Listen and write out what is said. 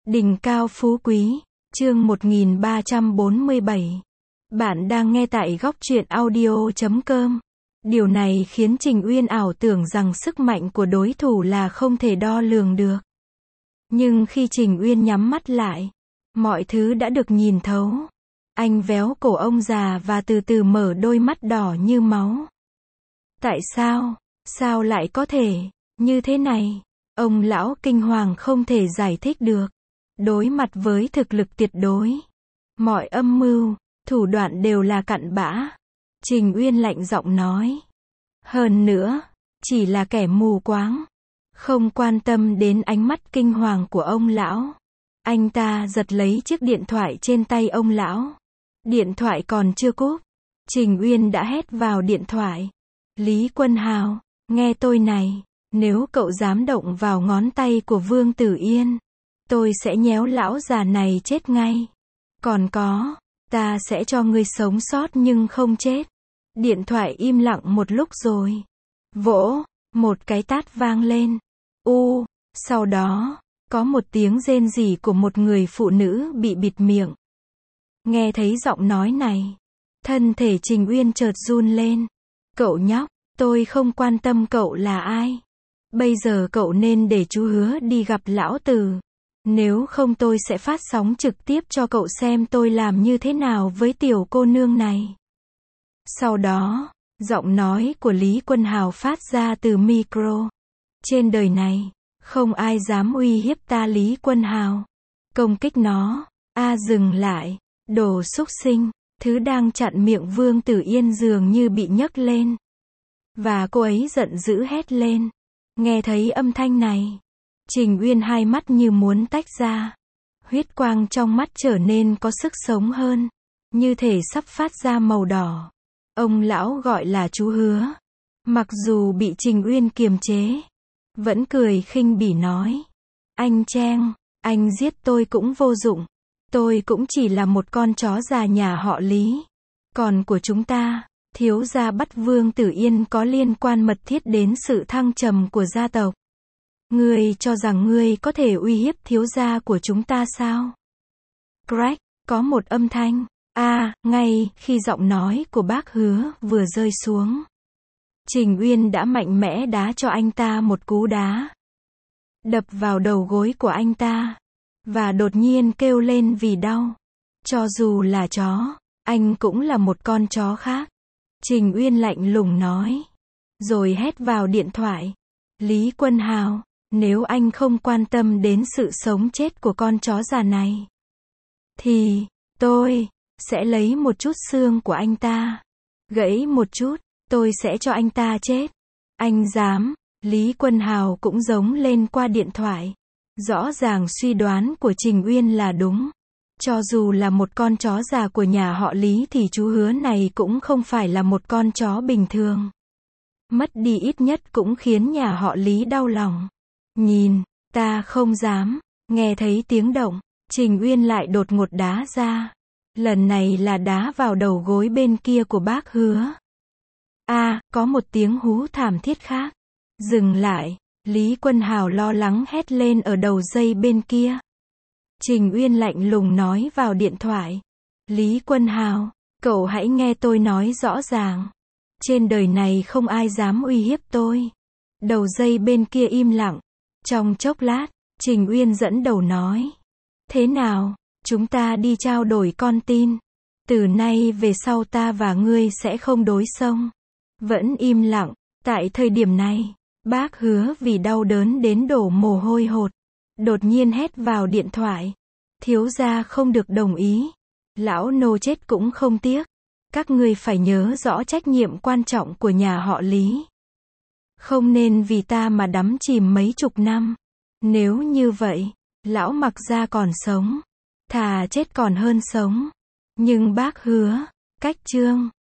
Đỉnh cao phú quý, chương 1347. Bạn đang nghe tại góc truyện audio.com. Điều này khiến Trình Uyên ảo tưởng rằng sức mạnh của đối thủ là không thể đo lường được. Nhưng khi Trình Uyên nhắm mắt lại, mọi thứ đã được nhìn thấu. Anh véo cổ ông già và từ từ mở đôi mắt đỏ như máu. Tại sao? Sao lại có thể như thế này? Ông lão kinh hoàng không thể giải thích được. Đối mặt với thực lực tuyệt đối, mọi âm mưu, thủ đoạn đều là cặn bã. Trình Uyên lạnh giọng nói. Hơn nữa, chỉ là kẻ mù quáng, không quan tâm đến ánh mắt kinh hoàng của ông lão. Anh ta giật lấy chiếc điện thoại trên tay ông lão. Điện thoại còn chưa cúp, Trình Uyên đã hét vào điện thoại. Lý Quân Hào, nghe tôi này, nếu cậu dám động vào ngón tay của Vương Tử Yên, tôi sẽ nhéo lão già này chết ngay. Còn có, ta sẽ cho ngươi sống sót nhưng không chết. Điện thoại im lặng một lúc rồi. Vỗ, một cái tát vang lên. Sau đó, có một tiếng rên rỉ của một người phụ nữ bị bịt miệng. Nghe thấy giọng nói này, thân thể Trình Uyên chợt run lên. Cậu nhóc, tôi không quan tâm cậu là ai. Bây giờ cậu nên để chú Hứa đi gặp lão tử. Nếu không tôi sẽ phát sóng trực tiếp cho cậu xem tôi làm như thế nào với tiểu cô nương này. Sau đó, giọng nói của Lý Quân Hào phát ra từ micro. Trên đời này, không ai dám uy hiếp ta Lý Quân Hào. Công kích nó. Dừng lại. Đồ xúc sinh. Thứ đang chặn miệng Vương Tử Yên dường như bị nhấc lên. Và cô ấy giận dữ hét lên. Nghe thấy âm thanh này, Trình Uyên hai mắt như muốn tách ra. Huyết quang trong mắt trở nên có sức sống hơn, như thể sắp phát ra màu đỏ. Ông lão gọi là chú Hứa, mặc dù bị Trình Uyên kiềm chế, vẫn cười khinh bỉ nói. Anh Trang, anh giết tôi cũng vô dụng. Tôi cũng chỉ là một con chó già nhà họ Lý. Còn của chúng ta, thiếu gia bắt Vương Tử Yên có liên quan mật thiết đến sự thăng trầm của gia tộc. Ngươi cho rằng ngươi có thể uy hiếp thiếu gia của chúng ta sao? Crack, có một âm thanh. Ngay khi giọng nói của bác Hứa vừa rơi xuống, Trình Uyên đã mạnh mẽ đá cho anh ta một cú đá. Đập vào đầu gối của anh ta. Và đột nhiên kêu lên vì đau. Cho dù là chó, anh cũng là một con chó khác. Trình Uyên lạnh lùng nói. Rồi hét vào điện thoại. Lý Quân Hào, nếu anh không quan tâm đến sự sống chết của con chó già này, thì, tôi sẽ lấy một chút xương của anh ta. Gãy một chút, tôi sẽ cho anh ta chết. Anh dám. Lý Quân Hào cũng giống lên qua điện thoại. Rõ ràng suy đoán của Trình Uyên là đúng. Cho dù là một con chó già của nhà họ Lý thì chú Hứa này cũng không phải là một con chó bình thường. Mất đi ít nhất cũng khiến nhà họ Lý đau lòng. Nhìn, ta không dám. Nghe thấy tiếng động, Trình Uyên lại đột ngột đá ra. Lần này là đá vào đầu gối bên kia của bác Hứa. Có một tiếng hú thảm thiết khác. Dừng lại. Lý Quân Hào lo lắng hét lên ở đầu dây bên kia. Trình Uyên lạnh lùng nói vào điện thoại. Lý Quân Hào, cậu hãy nghe tôi nói rõ ràng. Trên đời này không ai dám uy hiếp tôi. Đầu dây bên kia im lặng. Trong chốc lát, Trình Uyên dẫn đầu nói. Thế nào, chúng ta đi trao đổi con tin. Từ nay về sau ta và ngươi sẽ không đối xông. Vẫn im lặng. Tại thời điểm này, bác Hứa vì đau đớn đến đổ mồ hôi hột. Đột nhiên hét vào điện thoại. Thiếu gia không được đồng ý. Lão nô chết cũng không tiếc. Các ngươi phải nhớ rõ trách nhiệm quan trọng của nhà họ Lý. Không nên vì ta mà đắm chìm mấy chục năm. Nếu như vậy, lão Mặc gia còn sống, thà chết còn hơn sống. Nhưng bác Hứa, cách chương.